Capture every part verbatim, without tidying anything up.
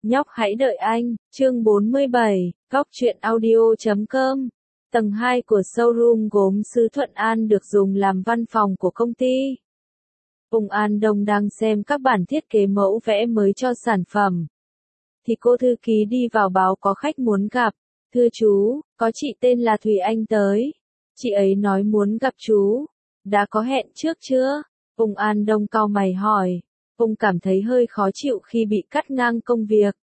Nhóc hãy đợi anh, chương bốn mươi bảy, góc truyện audio chấm com. Tầng hai của showroom gốm sứ Thuận An được dùng làm văn phòng của công ty. Ung An Đông đang xem các bản thiết kế mẫu vẽ mới cho sản phẩm. Thì cô thư ký đi vào báo có khách muốn gặp. Thưa chú, có chị tên là Thùy Anh tới. Chị ấy nói muốn gặp chú. Đã có hẹn trước chưa? Ung An Đông cau mày hỏi. Ông cảm thấy hơi khó chịu khi bị cắt ngang công việc.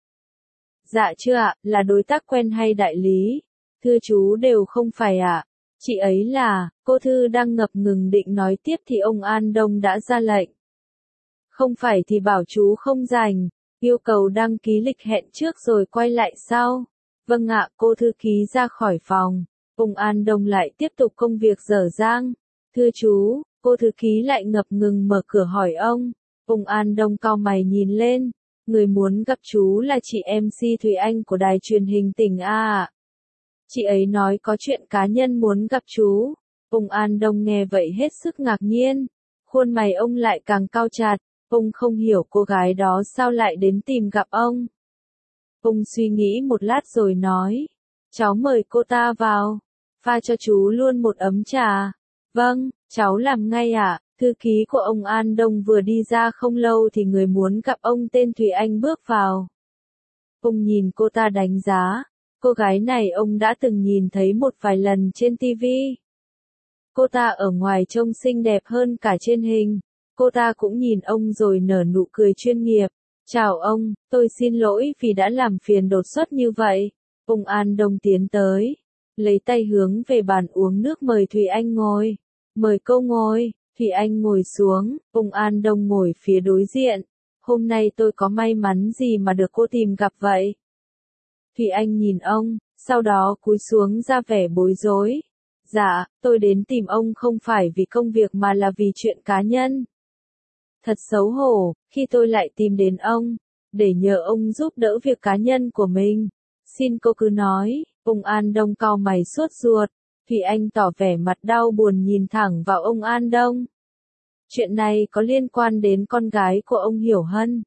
Dạ chưa ạ, là đối tác quen hay đại lý? Thưa chú đều không phải ạ. Chị ấy là, cô Thư đang ngập ngừng định nói tiếp thì ông An Đông đã ra lệnh. Không phải thì bảo chú không rảnh, yêu cầu đăng ký lịch hẹn trước rồi quay lại sau. Vâng ạ, cô thư ký ra khỏi phòng. Ông An Đông lại tiếp tục công việc dở dang. Thưa chú, cô thư ký lại ngập ngừng mở cửa hỏi ông. Ung An Đông cau mày nhìn lên, người muốn gặp chú là chị em xê Thùy Anh của đài truyền hình tỉnh A ạ. Chị ấy nói có chuyện cá nhân muốn gặp chú. Ung An Đông nghe vậy hết sức ngạc nhiên, khuôn mày ông lại càng cau chặt, ông không hiểu cô gái đó sao lại đến tìm gặp ông. Ông suy nghĩ một lát rồi nói, cháu mời cô ta vào, pha cho chú luôn một ấm trà. Vâng, cháu làm ngay ạ. Thư ký của ông An Đông vừa đi ra không lâu thì người muốn gặp ông tên Thùy Anh bước vào. Ông nhìn cô ta đánh giá, cô gái này ông đã từng nhìn thấy một vài lần trên ti vi. Cô ta ở ngoài trông xinh đẹp hơn cả trên hình. Cô ta cũng nhìn ông rồi nở nụ cười chuyên nghiệp. Chào ông, tôi xin lỗi vì đã làm phiền đột xuất như vậy. Ông An Đông tiến tới, lấy tay hướng về bàn uống nước mời Thùy Anh ngồi. Mời cô ngồi. Thùy Anh ngồi xuống, ông An Đông ngồi phía đối diện. Hôm nay tôi có may mắn gì mà được cô tìm gặp vậy? Thùy Anh nhìn ông, sau đó cúi xuống ra vẻ bối rối. Dạ, tôi đến tìm ông không phải vì công việc mà là vì chuyện cá nhân. Thật xấu hổ, khi tôi lại tìm đến ông, để nhờ ông giúp đỡ việc cá nhân của mình. Xin cô cứ nói, ông An Đông cau mày sốt ruột. Thùy Anh tỏ vẻ mặt đau buồn nhìn thẳng vào ông An Đông. Chuyện này có liên quan đến con gái của ông Hiểu Hân.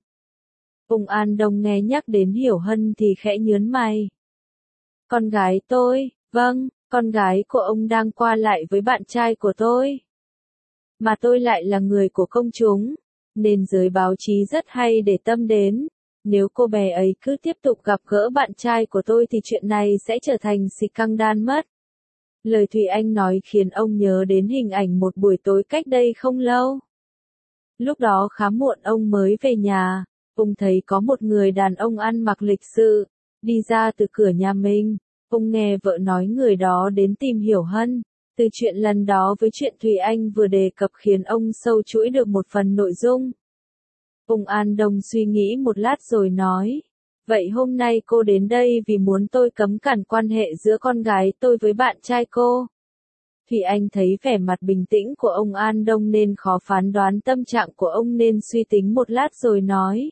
Ông An Đông nghe nhắc đến Hiểu Hân thì khẽ nhớn mày. Con gái tôi, vâng, con gái của ông đang qua lại với bạn trai của tôi. Mà tôi lại là người của công chúng, nên giới báo chí rất hay để tâm đến. Nếu cô bé ấy cứ tiếp tục gặp gỡ bạn trai của tôi thì chuyện này sẽ trở thành scandal mất. Lời Thùy Anh nói khiến ông nhớ đến hình ảnh một buổi tối cách đây không lâu. Lúc đó khá muộn ông mới về nhà, ông thấy có một người đàn ông ăn mặc lịch sự, đi ra từ cửa nhà mình. Ông nghe vợ nói người đó đến tìm Hiểu Hân. Từ chuyện lần đó với chuyện Thùy Anh vừa đề cập khiến ông sâu chuỗi được một phần nội dung. Ông An Đông suy nghĩ một lát rồi nói. Vậy hôm nay cô đến đây vì muốn tôi cấm cản quan hệ giữa con gái tôi với bạn trai cô. Thùy Anh thấy vẻ mặt bình tĩnh của ông An Đông nên khó phán đoán tâm trạng của ông nên suy tính một lát rồi nói.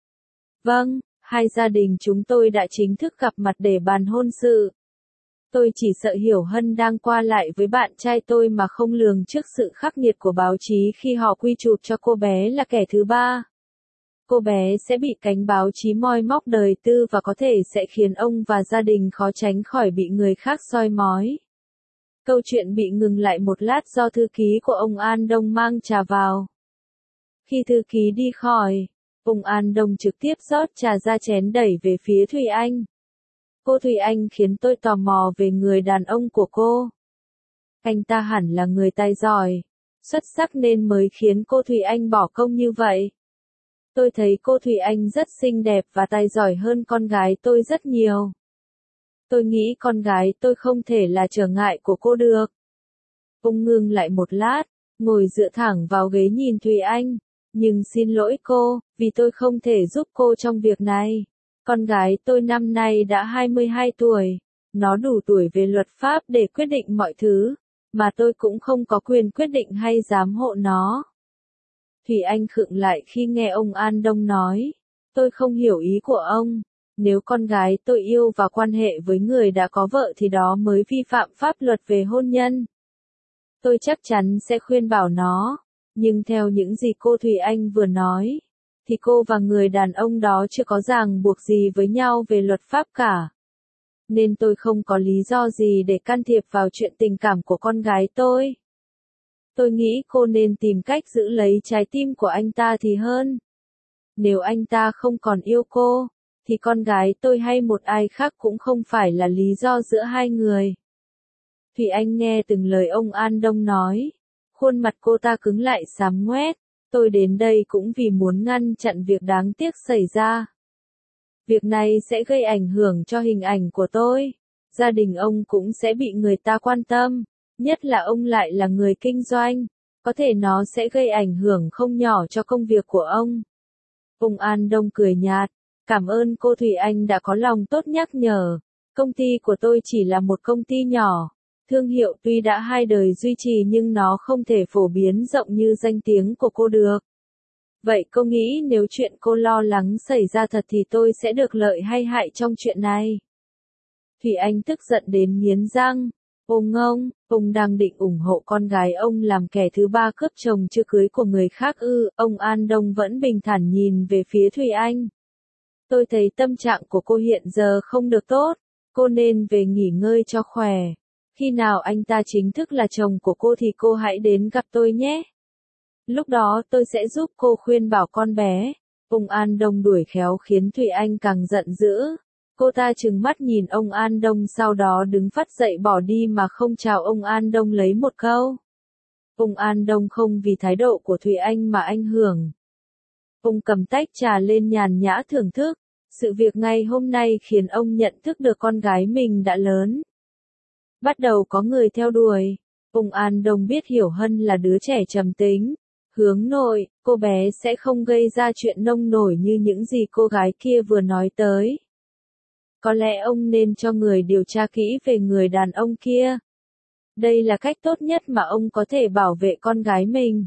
Vâng, hai gia đình chúng tôi đã chính thức gặp mặt để bàn hôn sự. Tôi chỉ sợ Hiểu Hân đang qua lại với bạn trai tôi mà không lường trước sự khắc nghiệt của báo chí khi họ quy chụp cho cô bé là kẻ thứ ba. Cô bé sẽ bị cánh báo chí moi móc đời tư và có thể sẽ khiến ông và gia đình khó tránh khỏi bị người khác soi mói. Câu chuyện bị ngừng lại một lát do thư ký của ông An Đông mang trà vào. Khi thư ký đi khỏi, ông An Đông trực tiếp rót trà ra chén đẩy về phía Thùy Anh. Cô Thùy Anh khiến tôi tò mò về người đàn ông của cô. Anh ta hẳn là người tài giỏi, xuất sắc nên mới khiến cô Thùy Anh bỏ công như vậy. Tôi thấy cô Thùy Anh rất xinh đẹp và tài giỏi hơn con gái tôi rất nhiều. Tôi nghĩ con gái tôi không thể là trở ngại của cô được. Ông ngưng lại một lát, ngồi dựa thẳng vào ghế nhìn Thùy Anh. Nhưng xin lỗi cô, vì tôi không thể giúp cô trong việc này. Con gái tôi năm nay đã hai mươi hai tuổi. Nó đủ tuổi về luật pháp để quyết định mọi thứ, mà tôi cũng không có quyền quyết định hay giám hộ nó. Thùy Anh khựng lại khi nghe ông An Đông nói. Tôi không hiểu ý của ông. Nếu con gái tôi yêu và quan hệ với người đã có vợ thì đó mới vi phạm pháp luật về hôn nhân. Tôi chắc chắn sẽ khuyên bảo nó. Nhưng theo những gì cô Thùy Anh vừa nói, thì cô và người đàn ông đó chưa có ràng buộc gì với nhau về luật pháp cả. Nên tôi không có lý do gì để can thiệp vào chuyện tình cảm của con gái tôi. Tôi nghĩ cô nên tìm cách giữ lấy trái tim của anh ta thì hơn. Nếu anh ta không còn yêu cô, thì con gái tôi hay một ai khác cũng không phải là lý do giữa hai người. Thủy Anh nghe từng lời ông An Đông nói. Khuôn mặt cô ta cứng lại xám ngoét. Tôi đến đây cũng vì muốn ngăn chặn việc đáng tiếc xảy ra. Việc này sẽ gây ảnh hưởng cho hình ảnh của tôi. Gia đình ông cũng sẽ bị người ta quan tâm. Nhất là ông lại là người kinh doanh. Có thể nó sẽ gây ảnh hưởng không nhỏ cho công việc của ông. Ông An Đông cười nhạt. Cảm ơn cô Thủy Anh đã có lòng tốt nhắc nhở. Công ty của tôi chỉ là một công ty nhỏ. Thương hiệu tuy đã hai đời duy trì nhưng nó không thể phổ biến rộng như danh tiếng của cô được. Vậy cô nghĩ nếu chuyện cô lo lắng xảy ra thật thì tôi sẽ được lợi hay hại trong chuyện này? Thủy Anh tức giận đến nghiến răng. Ông ngông, ông đang định ủng hộ con gái ông làm kẻ thứ ba cướp chồng chưa cưới của người khác ư? Ông An Đông vẫn bình thản nhìn về phía Thủy Anh. Tôi thấy tâm trạng của cô hiện giờ không được tốt. Cô nên về nghỉ ngơi cho khỏe. Khi nào anh ta chính thức là chồng của cô thì cô hãy đến gặp tôi nhé. Lúc đó tôi sẽ giúp cô khuyên bảo con bé. Ông An Đông đuổi khéo khiến Thủy Anh càng giận dữ. Cô ta trừng mắt nhìn ông An Đông sau đó đứng phắt dậy bỏ đi mà không chào ông An Đông lấy một câu. Ông An Đông không vì thái độ của Thủy Anh mà ảnh hưởng. Ông cầm tách trà lên nhàn nhã thưởng thức. Sự việc ngày hôm nay khiến ông nhận thức được con gái mình đã lớn. Bắt đầu có người theo đuổi. Ông An Đông biết Hiểu Hân là đứa trẻ trầm tính, hướng nội, cô bé sẽ không gây ra chuyện nông nổi như những gì cô gái kia vừa nói tới. Có lẽ ông nên cho người điều tra kỹ về người đàn ông kia. Đây là cách tốt nhất mà ông có thể bảo vệ con gái mình.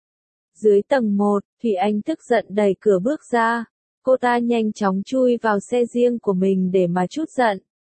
Dưới tầng một, Thủy Anh tức giận đẩy cửa bước ra. Cô ta nhanh chóng chui vào xe riêng của mình để mà trút giận.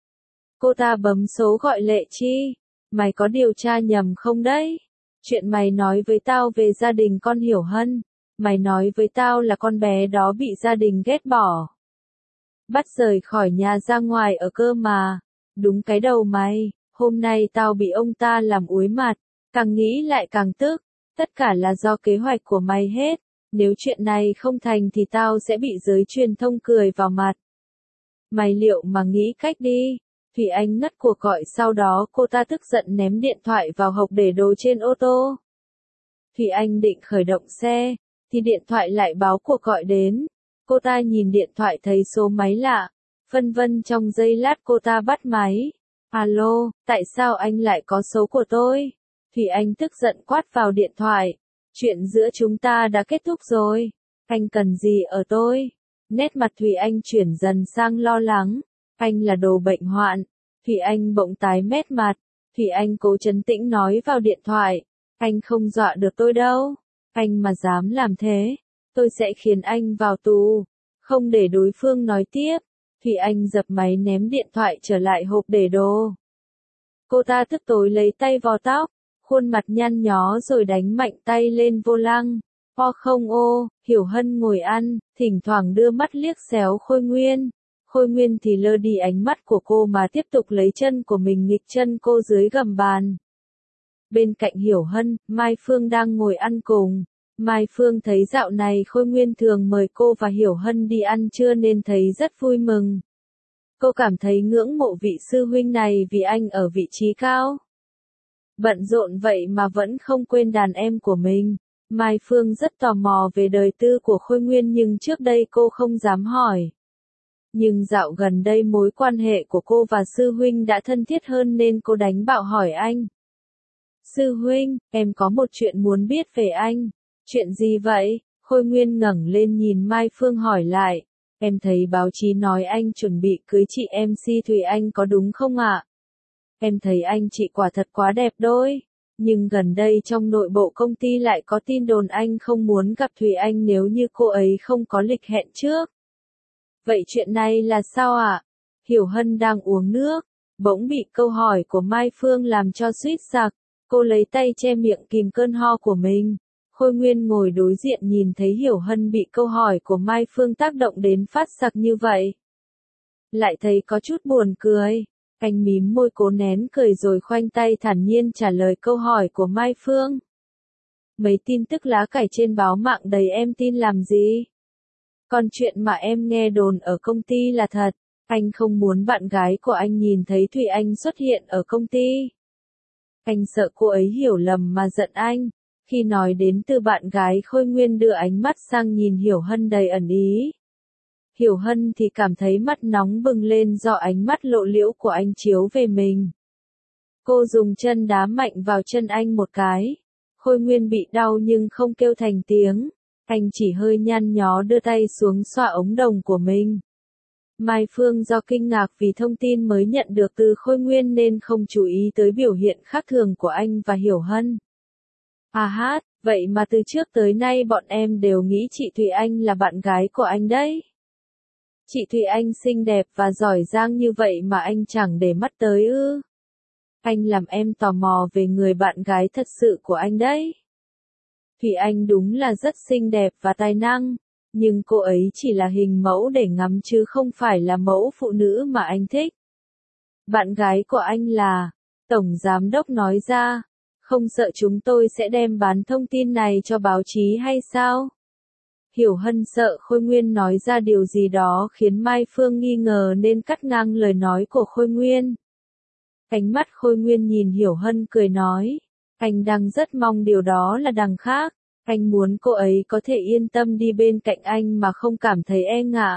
Cô ta bấm số gọi Lệ Chi. Mày có điều tra nhầm không đấy? Chuyện mày nói với tao về gia đình con Hiểu Hân. Mày nói với tao là con bé đó bị gia đình ghét bỏ. Bắt rời khỏi nhà ra ngoài ở cơ mà. Đúng cái đầu mày. Hôm nay tao bị ông ta làm úi mặt. Càng nghĩ lại càng tức. Tất cả là do kế hoạch của mày hết. Nếu chuyện này không thành thì tao sẽ bị giới truyền thông cười vào mặt. Mày liệu mà nghĩ cách đi. Thủy Anh ngắt cuộc gọi sau đó cô ta tức giận ném điện thoại vào hộc để đồ trên ô tô. Thủy Anh định khởi động xe, thì điện thoại lại báo cuộc gọi đến. Cô ta nhìn điện thoại thấy số máy lạ. Phân vân trong giây lát cô ta bắt máy. Alo, tại sao anh lại có số của tôi? Thủy Anh tức giận quát vào điện thoại. Chuyện giữa chúng ta đã kết thúc rồi. Anh cần gì ở tôi? Nét mặt Thủy Anh chuyển dần sang lo lắng. Anh là đồ bệnh hoạn. Thủy Anh bỗng tái mét mặt. Thủy Anh cố trấn tĩnh nói vào điện thoại. Anh không dọa được tôi đâu. Anh mà dám làm thế, tôi sẽ khiến anh vào tù. Không để đối phương nói tiếp. Thủy Anh dập máy ném điện thoại trở lại hộp để đồ. Cô ta tức tối lấy tay vò tóc. Khuôn mặt nhăn nhó rồi đánh mạnh tay lên vô lăng. O không ô, Hiểu Hân ngồi ăn, thỉnh thoảng đưa mắt liếc xéo Khôi Nguyên. Khôi Nguyên thì lơ đi ánh mắt của cô mà tiếp tục lấy chân của mình nghịch chân cô dưới gầm bàn. Bên cạnh Hiểu Hân, Mai Phương đang ngồi ăn cùng. Mai Phương thấy dạo này Khôi Nguyên thường mời cô và Hiểu Hân đi ăn trưa nên thấy rất vui mừng. Cô cảm thấy ngưỡng mộ vị sư huynh này vì anh ở vị trí cao. Bận rộn vậy mà vẫn không quên đàn em của mình. Mai Phương rất tò mò về đời tư của Khôi Nguyên nhưng trước đây cô không dám hỏi. Nhưng dạo gần đây mối quan hệ của cô và sư huynh đã thân thiết hơn nên cô đánh bạo hỏi anh. Sư huynh, em có một chuyện muốn biết về anh. Chuyện gì vậy? Khôi Nguyên ngẩng lên nhìn Mai Phương hỏi lại. Em thấy báo chí nói anh chuẩn bị cưới chị em xê Thùy Anh có đúng không ạ? Em thấy anh chị quả thật quá đẹp đôi. Nhưng gần đây trong nội bộ công ty lại có tin đồn anh không muốn gặp Thùy Anh nếu như cô ấy không có lịch hẹn trước. Vậy chuyện này là sao ạ? Hiểu Hân đang uống nước, bỗng bị câu hỏi của Mai Phương làm cho suýt sặc. Cô lấy tay che miệng kìm cơn ho của mình. Khôi Nguyên ngồi đối diện nhìn thấy Hiểu Hân bị câu hỏi của Mai Phương tác động đến phát sặc như vậy. Lại thấy có chút buồn cười. Anh mím môi cố nén cười rồi khoanh tay thản nhiên trả lời câu hỏi của Mai Phương. Mấy tin tức lá cải trên báo mạng đầy em tin làm gì? Còn chuyện mà em nghe đồn ở công ty là thật. Anh không muốn bạn gái của anh nhìn thấy Thụy Anh xuất hiện ở công ty. Anh sợ cô ấy hiểu lầm mà giận anh. Khi nói đến từ bạn gái, Khôi Nguyên đưa ánh mắt sang nhìn Hiểu Hân đầy ẩn ý. Hiểu Hân thì cảm thấy mắt nóng bừng lên do ánh mắt lộ liễu của anh chiếu về mình. Cô dùng chân đá mạnh vào chân anh một cái. Khôi Nguyên bị đau nhưng không kêu thành tiếng. Anh chỉ hơi nhăn nhó đưa tay xuống xoa ống đồng của mình. Mai Phương do kinh ngạc vì thông tin mới nhận được từ Khôi Nguyên nên không chú ý tới biểu hiện khác thường của anh và Hiểu Hân. À hát, vậy mà từ trước tới nay bọn em đều nghĩ chị Thụy Anh là bạn gái của anh đấy. Chị Thụy Anh xinh đẹp và giỏi giang như vậy mà anh chẳng để mắt tới ư. Anh làm em tò mò về người bạn gái thật sự của anh đấy. Thụy Anh đúng là rất xinh đẹp và tài năng, nhưng cô ấy chỉ là hình mẫu để ngắm chứ không phải là mẫu phụ nữ mà anh thích. Bạn gái của anh là, Tổng Giám Đốc nói ra, không sợ chúng tôi sẽ đem bán thông tin này cho báo chí hay sao? Hiểu Hân sợ Khôi Nguyên nói ra điều gì đó khiến Mai Phương nghi ngờ nên cắt ngang lời nói của Khôi Nguyên. Ánh mắt Khôi Nguyên nhìn Hiểu Hân cười nói, anh đang rất mong điều đó là đằng khác, anh muốn cô ấy có thể yên tâm đi bên cạnh anh mà không cảm thấy e ngại.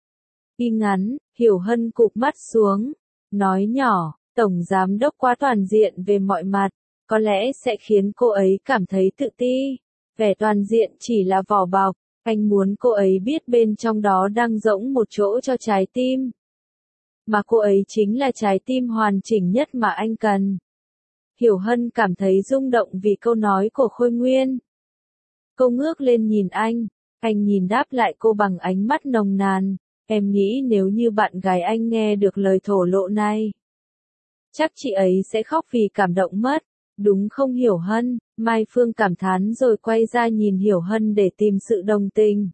Y ngắn, Hiểu Hân cụp mắt xuống, nói nhỏ, Tổng Giám Đốc quá toàn diện về mọi mặt, có lẽ sẽ khiến cô ấy cảm thấy tự ti. Vẻ toàn diện chỉ là vỏ bọc, anh muốn cô ấy biết bên trong đó đang rỗng một chỗ cho trái tim. Mà cô ấy chính là trái tim hoàn chỉnh nhất mà anh cần. Hiểu Hân cảm thấy rung động vì câu nói của Khôi Nguyên. Cô ngước lên nhìn anh, anh nhìn đáp lại cô bằng ánh mắt nồng nàn. Em nghĩ nếu như bạn gái anh nghe được lời thổ lộ này, chắc chị ấy sẽ khóc vì cảm động mất. Đúng không Hiểu Hân? Mai Phương cảm thán rồi quay ra nhìn Hiểu Hân để tìm sự đồng tình.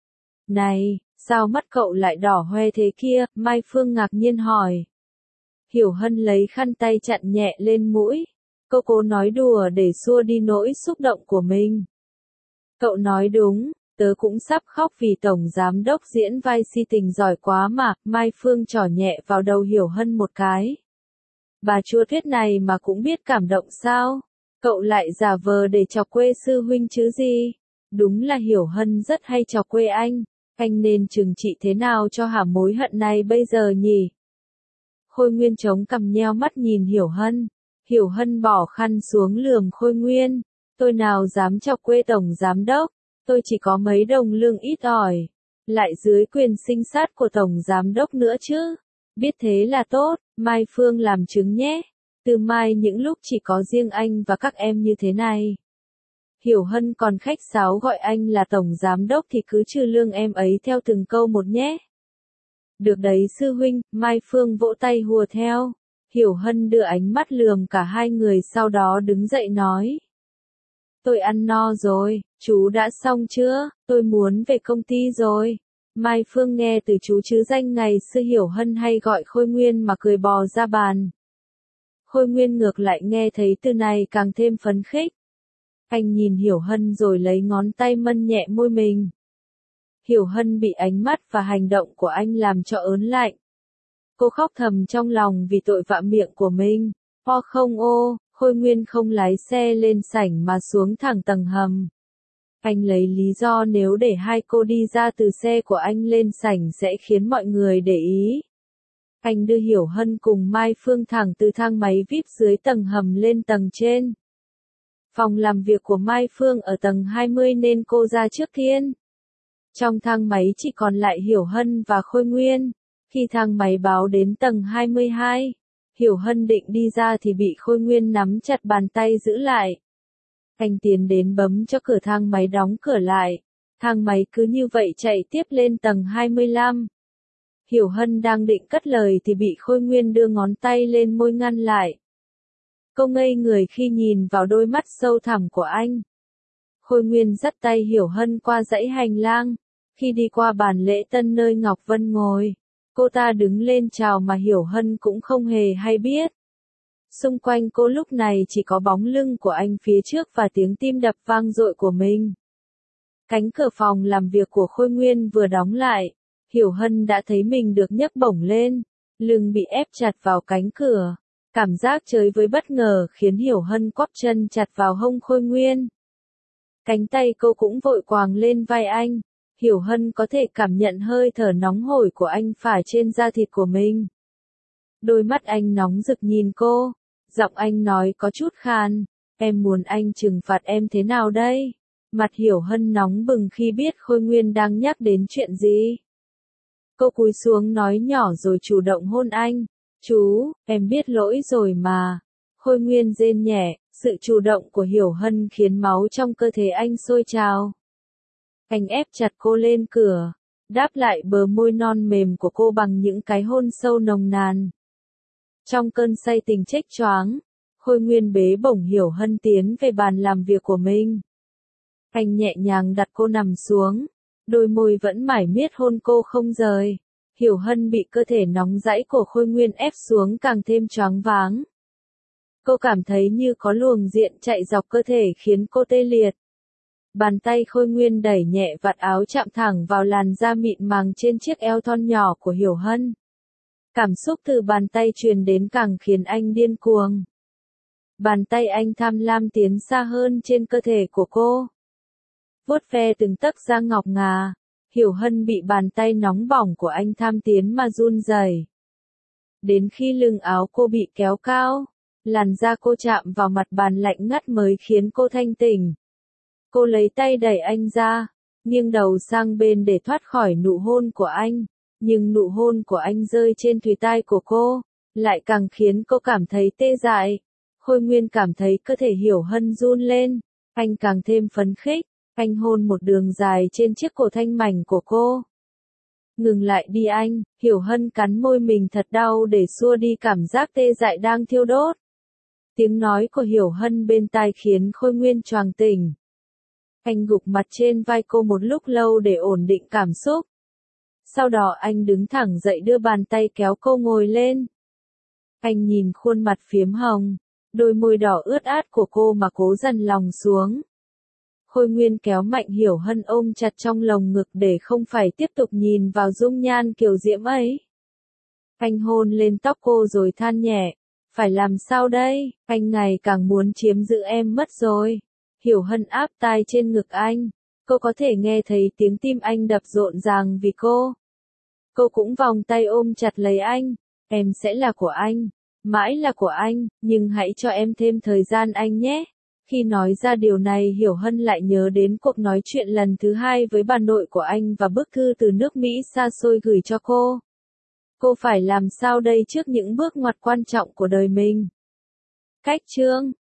Này, sao mắt cậu lại đỏ hoe thế kia? Mai Phương ngạc nhiên hỏi. Hiểu Hân lấy khăn tay chặn nhẹ lên mũi. Cô cố nói đùa để xua đi nỗi xúc động của mình. Cậu nói đúng, tớ cũng sắp khóc vì Tổng Giám Đốc diễn vai si tình giỏi quá mà. Mai Phương trỏ nhẹ vào đầu Hiểu Hân một cái. Bà chua thuyết này mà cũng biết cảm động sao? Cậu lại giả vờ để chọc quê sư huynh chứ gì? Đúng là Hiểu Hân rất hay chọc quê anh. Anh nên trừng trị thế nào cho hả mối hận này bây giờ nhỉ? Khôi Nguyên chống cằm nheo mắt nhìn Hiểu Hân. Hiểu Hân bỏ khăn xuống lườm Khôi Nguyên. Tôi nào dám chọc quê Tổng Giám Đốc. Tôi chỉ có mấy đồng lương ít ỏi. Lại dưới quyền sinh sát của Tổng Giám Đốc nữa chứ. Biết thế là tốt, Mai Phương làm chứng nhé. Từ mai những lúc chỉ có riêng anh và các em như thế này. Hiểu Hân còn khách sáo gọi anh là Tổng Giám Đốc thì cứ trừ lương em ấy theo từng câu một nhé. Được đấy sư huynh, Mai Phương vỗ tay hùa theo. Hiểu Hân đưa ánh mắt lườm cả hai người sau đó đứng dậy nói. Tôi ăn no rồi, chú đã xong chưa? Tôi muốn về công ty rồi. Mai Phương nghe từ chú chứ danh ngày xưa Hiểu Hân hay gọi Khôi Nguyên mà cười bò ra bàn. Khôi Nguyên ngược lại nghe thấy từ này càng thêm phấn khích. Anh nhìn Hiểu Hân rồi lấy ngón tay mân nhẹ môi mình. Hiểu Hân bị ánh mắt và hành động của anh làm cho ớn lạnh. Cô khóc thầm trong lòng vì tội vạ miệng của mình. O không ô, Khôi Nguyên không lái xe lên sảnh mà xuống thẳng tầng hầm. Anh lấy lý do nếu để hai cô đi ra từ xe của anh lên sảnh sẽ khiến mọi người để ý. Anh đưa Hiểu Hân cùng Mai Phương thẳng từ thang máy víp dưới tầng hầm lên tầng trên. Phòng làm việc của Mai Phương ở tầng hai mươi nên cô ra trước tiên. Trong thang máy chỉ còn lại Hiểu Hân và Khôi Nguyên. Khi thang máy báo đến tầng hai mươi hai, Hiểu Hân định đi ra thì bị Khôi Nguyên nắm chặt bàn tay giữ lại. Anh tiến đến bấm cho cửa thang máy đóng cửa lại. Thang máy cứ như vậy chạy tiếp lên tầng hai mươi lăm. Hiểu Hân đang định cất lời thì bị Khôi Nguyên đưa ngón tay lên môi ngăn lại. Cô ngây người khi nhìn vào đôi mắt sâu thẳm của anh. Khôi Nguyên dắt tay Hiểu Hân qua dãy hành lang. Khi đi qua bàn lễ tân nơi Ngọc Vân ngồi, cô ta đứng lên chào mà Hiểu Hân cũng không hề hay biết. Xung quanh cô lúc này chỉ có bóng lưng của anh phía trước và tiếng tim đập vang dội của mình. Cánh cửa phòng làm việc của Khôi Nguyên vừa đóng lại, Hiểu Hân đã thấy mình được nhấc bổng lên, lưng bị ép chặt vào cánh cửa. Cảm giác chơi với bất ngờ khiến Hiểu Hân quắp chân chặt vào hông Khôi Nguyên. Cánh tay cô cũng vội quàng lên vai anh. Hiểu Hân có thể cảm nhận hơi thở nóng hổi của anh phả trên da thịt của mình. Đôi mắt anh nóng rực nhìn cô, giọng anh nói có chút khàn, em muốn anh trừng phạt em thế nào đây? Mặt Hiểu Hân nóng bừng khi biết Khôi Nguyên đang nhắc đến chuyện gì. Cô cúi xuống nói nhỏ rồi chủ động hôn anh. Chú, em biết lỗi rồi mà. Khôi Nguyên rên nhẹ, sự chủ động của Hiểu Hân khiến máu trong cơ thể anh sôi trào. Anh ép chặt cô lên cửa, đáp lại bờ môi non mềm của cô bằng những cái hôn sâu nồng nàn. Trong cơn say tình chếch choáng, Khôi Nguyên bế bổng Hiểu Hân tiến về bàn làm việc của mình. Anh nhẹ nhàng đặt cô nằm xuống, đôi môi vẫn mải miết hôn cô không rời. Hiểu Hân bị cơ thể nóng rẫy của Khôi Nguyên ép xuống càng thêm choáng váng. Cô cảm thấy như có luồng điện chạy dọc cơ thể khiến cô tê liệt. Bàn tay Khôi Nguyên đẩy nhẹ vạt áo chạm thẳng vào làn da mịn màng trên chiếc eo thon nhỏ của Hiểu Hân. Cảm xúc từ bàn tay truyền đến càng khiến anh điên cuồng. Bàn tay anh tham lam tiến xa hơn trên cơ thể của cô. Vuốt ve từng tấc da ngọc ngà, Hiểu Hân bị bàn tay nóng bỏng của anh tham tiến mà run rẩy. Đến khi lưng áo cô bị kéo cao, làn da cô chạm vào mặt bàn lạnh ngắt mới khiến cô thanh tỉnh. Cô lấy tay đẩy anh ra, nghiêng đầu sang bên để thoát khỏi nụ hôn của anh, nhưng nụ hôn của anh rơi trên thùy tai của cô, lại càng khiến cô cảm thấy tê dại. Khôi Nguyên cảm thấy cơ thể Hiểu Hân run lên, anh càng thêm phấn khích, anh hôn một đường dài trên chiếc cổ thanh mảnh của cô. Ngừng lại đi anh, Hiểu Hân cắn môi mình thật đau để xua đi cảm giác tê dại đang thiêu đốt. Tiếng nói của Hiểu Hân bên tai khiến Khôi Nguyên choàng tỉnh. Anh gục mặt trên vai cô một lúc lâu để ổn định cảm xúc. Sau đó anh đứng thẳng dậy đưa bàn tay kéo cô ngồi lên. Anh nhìn khuôn mặt phiếm hồng, đôi môi đỏ ướt át của cô mà cố dằn lòng xuống. Khôi Nguyên kéo mạnh Hiểu Hân ôm chặt trong lồng ngực để không phải tiếp tục nhìn vào dung nhan kiều diễm ấy. Anh hôn lên tóc cô rồi than nhẹ, phải làm sao đây, anh ngày càng muốn chiếm giữ em mất rồi. Hiểu Hân áp tai trên ngực anh, cô có thể nghe thấy tiếng tim anh đập rộn ràng vì cô. Cô cũng vòng tay ôm chặt lấy anh, em sẽ là của anh, mãi là của anh, nhưng hãy cho em thêm thời gian anh nhé. Khi nói ra điều này Hiểu Hân lại nhớ đến cuộc nói chuyện lần thứ hai với bà nội của anh và bức thư từ nước Mỹ xa xôi gửi cho cô. Cô phải làm sao đây trước những bước ngoặt quan trọng của đời mình? Cách chương